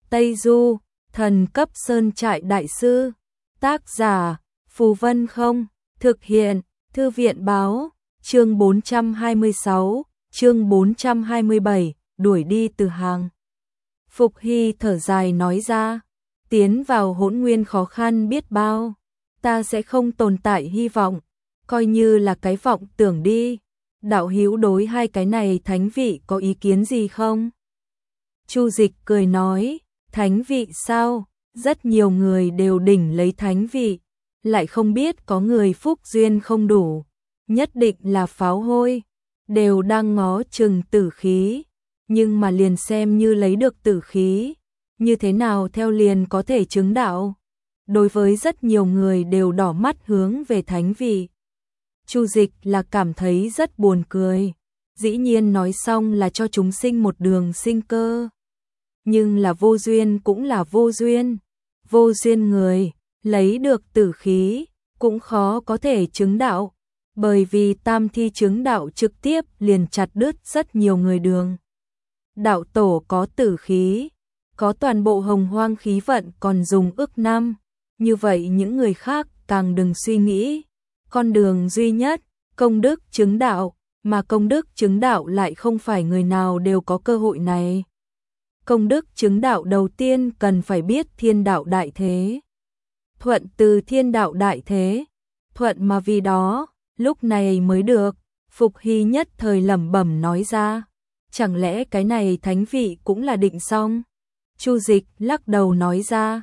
Tây Du, thần cấp sơn trại đại sư. Tác giả, Phù Vân Không. Thực hiện, Thư viện báo. Chương 426, chương 427, đuổi đi từ hàng. Phục Hy thở dài nói ra, tiến vào hỗn nguyên khó khăn biết bao, ta sẽ không tồn tại hy vọng, coi như là cái vọng tưởng đi. Đạo hữu đối hai cái này thánh vị có ý kiến gì không? Chu Dịch cười nói, thánh vị sao? Rất nhiều người đều đỉnh lấy thánh vị, lại không biết có người phúc duyên không đủ, nhất định là pháo hôi, đều đang ngó chừng tử khí, nhưng mà liền xem như lấy được tử khí, như thế nào theo liền có thể chứng đạo. Đối với rất nhiều người đều đỏ mắt hướng về thánh vị. Chu Dịch là cảm thấy rất buồn cười, dĩ nhiên nói xong là cho chúng sinh một đường sinh cơ. Nhưng là vô duyên cũng là vô duyên, vô duyên người, lấy được tử khí, cũng khó có thể chứng đạo, bởi vì tam thi chứng đạo trực tiếp liền chặt đứt rất nhiều người đường. Đạo tổ có tử khí, có toàn bộ hồng hoang khí vận còn dùng ức năm, như vậy những người khác càng đừng suy nghĩ. Con đường duy nhất, công đức chứng đạo, mà công đức chứng đạo lại không phải người nào đều có cơ hội này. Công đức chứng đạo đầu tiên cần phải biết thiên đạo đại thế. Thuận từ thiên đạo đại thế, thuận mà vì đó, lúc này mới được. Phục Hy nhất thời lẩm bẩm nói ra, chẳng lẽ cái này thánh vị cũng là định xong? Chu Dịch lắc đầu nói ra,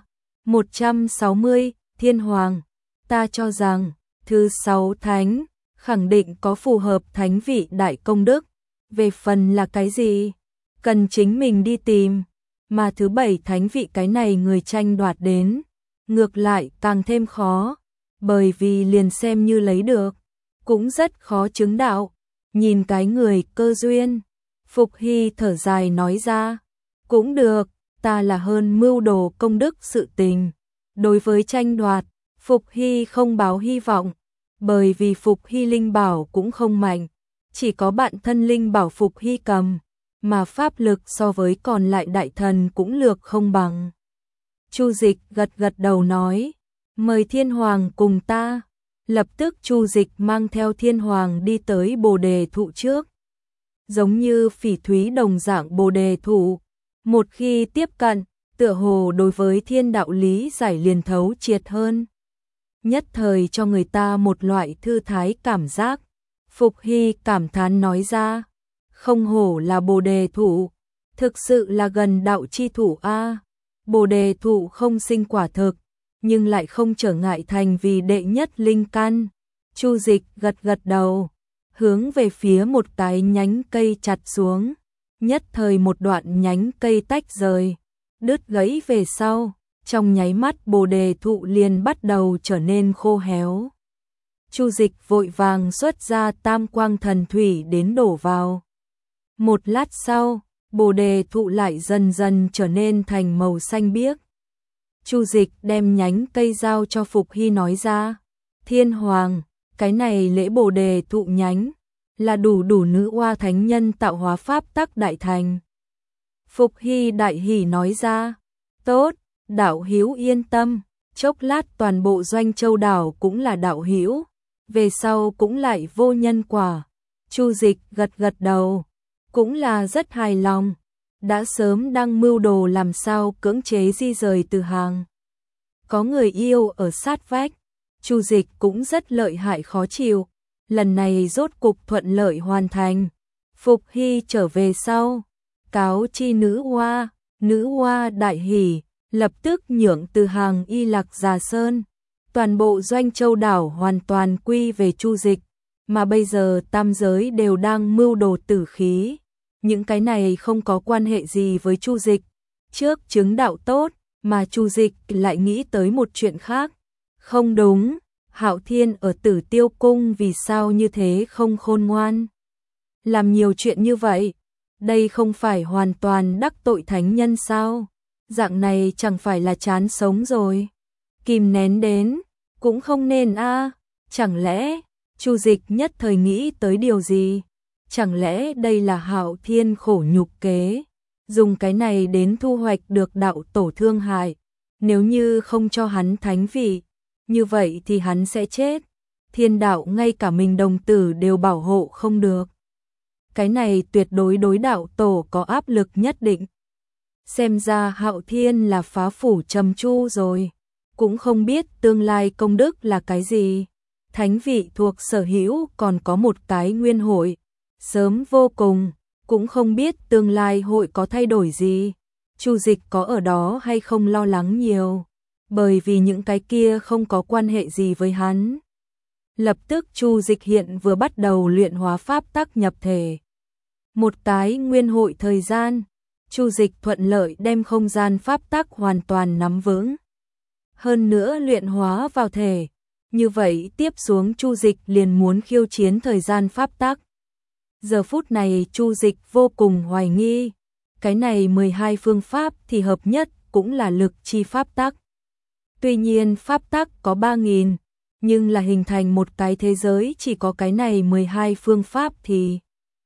160, thiên hoàng, ta cho rằng, thứ 6 thánh, khẳng định có phù hợp thánh vị đại công đức, về phần là cái gì? Cần chính mình đi tìm, mà thứ 7 thánh vị cái này người tranh đoạt đến, ngược lại càng thêm khó, bởi vì liền xem như lấy được, cũng rất khó chứng đạo, nhìn cái người cơ duyên. Phục Hy thở dài nói ra, cũng được, ta là hơn mưu đồ công đức sự tình. Đối với tranh đoạt, Phục Hy không báo hy vọng, bởi vì Phục Hy linh bảo cũng không mạnh, chỉ có bạn thân linh bảo Phục Hy cầm, mà pháp lực so với còn lại đại thần cũng lược không bằng. Chu Dịch gật gật đầu nói, mời thiên hoàng cùng ta. Lập tức Chu Dịch mang theo thiên hoàng đi tới bồ đề thụ trước. Giống như phỉ thúy đồng dạng bồ đề thụ, một khi tiếp cận, tựa hồ đối với thiên đạo lý giải liền thấu triệt hơn. Nhất thời cho người ta một loại thư thái cảm giác. Phục Hy cảm thán nói ra, không hổ là bồ đề thụ, thực sự là gần đạo chi thủ a. Bồ đề thụ không sinh quả thực, nhưng lại không trở ngại thành vì đệ nhất linh căn. Chu Dịch gật gật đầu, hướng về phía một cái nhánh cây chặt xuống, nhất thời một đoạn nhánh cây tách rời, đứt gãy về sau, trong nháy mắt bồ đề thụ liền bắt đầu trở nên khô héo. Chu Dịch vội vàng xuất ra tam quang thần thủy đến đổ vào. Một lát sau, bồ đề thụ lại dần dần trở nên thành màu xanh biếc. Chu Dịch đem nhánh cây giao cho Phục Hy nói ra, thiên hoàng, cái này lễ bồ đề thụ nhánh, là đủ nữ oa thánh nhân tạo hóa pháp tắc đại thành. Phục Hy đại hỉ nói ra, tốt, đạo hữu yên tâm, chốc lát toàn bộ Doanh Châu đảo cũng là đạo hữu, về sau cũng lại vô nhân quả. Chu Dịch gật gật đầu, cũng là rất hài lòng, đã sớm đang mưu đồ làm sao cưỡng chế di rời từ hàng. Có người yêu ở sát vách, Chu Dịch cũng rất lợi hại khó chịu, lần này rốt cục thuận lợi hoàn thành. Phục Hy trở về sau, cáo chi nữ oa đại hỉ, lập tức nhượng từ hàng y lạc Già Sơn. Toàn bộ Doanh Châu đảo hoàn toàn quy về Chu Dịch, mà bây giờ tam giới đều đang mưu đồ tử khí. Những cái này không có quan hệ gì với Chu Dịch. Trước chứng đạo tốt, mà Chu Dịch lại nghĩ tới một chuyện khác. Không đúng, Hạo Thiên ở Tử Tiêu Cung vì sao như thế không khôn ngoan? Làm nhiều chuyện như vậy, đây không phải hoàn toàn đắc tội thánh nhân sao? Dạng này chẳng phải là chán sống rồi. Kìm nén đến, cũng không nên a. Chẳng lẽ, Chu Dịch nhất thời nghĩ tới điều gì? Chẳng lẽ đây là Hạo Thiên khổ nhục kế? dùng cái này đến thu hoạch được đạo tổ thương hại. Nếu như không cho hắn thánh vị, như vậy thì hắn sẽ chết. Thiên đạo ngay cả mình đồng tử đều bảo hộ không được. Cái này tuyệt đối đối đạo tổ có áp lực nhất định. Xem ra Hạo Thiên là phá phủ trầm chu rồi, cũng không biết tương lai công đức là cái gì. Thánh vị thuộc sở hữu còn có một cái nguyên hội, sớm vô cùng, cũng không biết tương lai hội có thay đổi gì. Chu Dịch có ở đó hay không lo lắng nhiều, bởi vì những cái kia không có quan hệ gì với hắn. Lập tức Chu Dịch hiện vừa bắt đầu luyện hóa pháp tắc nhập thể. Một cái nguyên hội thời gian, Chu Dịch thuận lợi đem không gian pháp tắc hoàn toàn nắm vững. Hơn nữa luyện hóa vào thể, như vậy tiếp xuống Chu Dịch liền muốn khiêu chiến thời gian pháp tắc. Giờ phút này Chu Dịch vô cùng hoài nghi, cái này 12 phương pháp thì hợp nhất cũng là lực chi pháp tắc. Tuy nhiên pháp tắc có 3.000, nhưng là hình thành một cái thế giới chỉ có cái này 12 phương pháp thì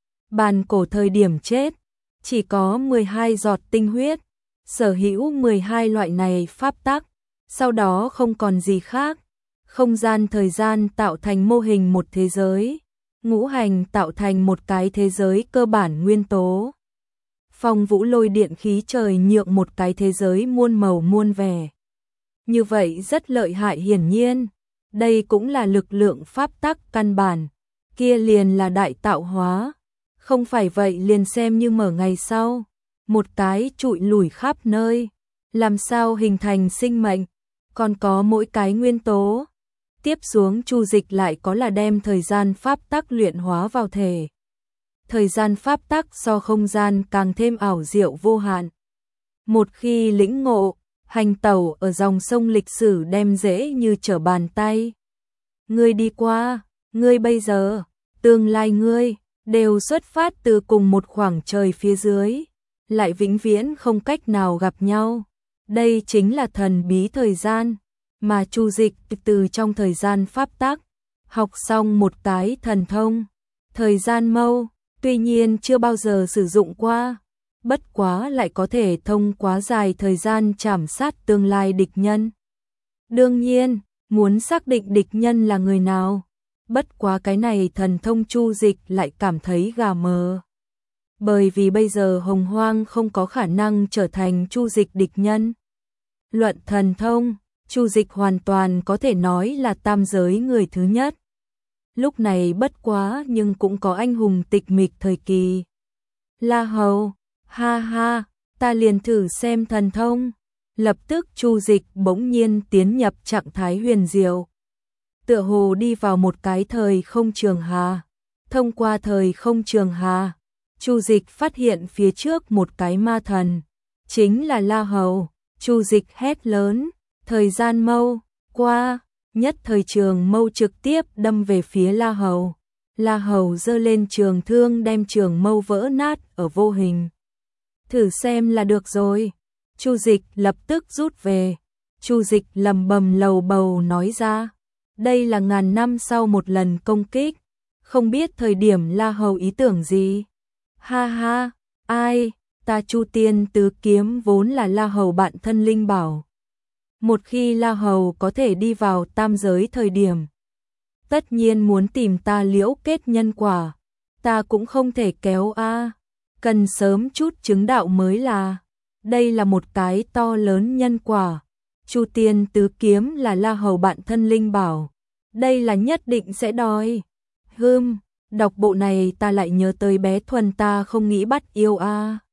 bàn cổ thời điểm chết, chỉ có 12 giọt tinh huyết, sở hữu 12 loại này pháp tắc, sau đó không còn gì khác. Không gian thời gian tạo thành mô hình một thế giới, ngũ hành tạo thành một cái thế giới cơ bản nguyên tố. Phong vũ lôi điện khí trời nhượng một cái thế giới muôn màu muôn vẻ. Như vậy rất lợi hại, hiển nhiên, đây cũng là lực lượng pháp tắc căn bản, kia liền là đại tạo hóa. Không phải vậy liền xem như mở ngày sau, một cái trụi lủi khắp nơi, làm sao hình thành sinh mệnh, còn có mỗi cái nguyên tố. Tiếp xuống Chu Dịch lại có là đem thời gian pháp tắc luyện hóa vào thể. Thời gian pháp tắc so không gian càng thêm ảo diệu vô hạn. Một khi lĩnh ngộ, hành tẩu ở dòng sông lịch sử đem dễ như trở bàn tay. Ngươi đi qua, ngươi bây giờ, tương lai ngươi, đều xuất phát từ cùng một khoảng trời phía dưới, lại vĩnh viễn không cách nào gặp nhau. Đây chính là thần bí thời gian, mà Chu Dịch từ trong thời gian pháp tắc, học xong một cái thần thông, thời gian mâu, tuy nhiên chưa bao giờ sử dụng qua, bất quá lại có thể thông quá dài thời gian trảm sát tương lai địch nhân. Đương nhiên, muốn xác định địch nhân là người nào, bất quá cái này thần thông Chu Dịch lại cảm thấy gà mờ. Bởi vì bây giờ Hồng Hoang không có khả năng trở thành Chu Dịch địch nhân. Luận thần thông, Chu Dịch hoàn toàn có thể nói là tam giới người thứ nhất. Lúc này bất quá nhưng cũng có anh hùng tịch mịch thời kỳ. La Hầu, ha ha, ta liền thử xem thần thông. Lập tức Chu Dịch bỗng nhiên tiến nhập trạng thái huyền diệu. Tựa hồ đi vào một cái thời không trường hà. Thông qua thời không trường hà, Chu Dịch phát hiện phía trước một cái ma thần, chính là La Hầu. Chu Dịch hét lớn, thời gian mâu, qua, nhất thời trường mâu trực tiếp đâm về phía La Hầu. La Hầu giơ lên trường thương đem trường mâu vỡ nát ở vô hình. Thử xem là được rồi. Chu Dịch lập tức rút về. Chu Dịch lầm bầm lầu bầu nói ra, đây là ngàn năm sau một lần công kích, không biết thời điểm La Hầu ý tưởng gì. Ha ha, ai, ta Chu Tiên Tứ Kiếm vốn là La Hầu bạn thân linh bảo. Một khi La Hầu có thể đi vào tam giới thời điểm, tất nhiên muốn tìm ta liễu kết nhân quả, ta cũng không thể kéo a, cần sớm chút chứng đạo mới là. Đây là một cái to lớn nhân quả. Chu Tiên Tứ Kiếm là La Hầu bạn thân linh bảo, đây là nhất định sẽ đòi. Đọc bộ này ta lại nhớ tới bé Thuần ta không nghĩ bắt yêu a.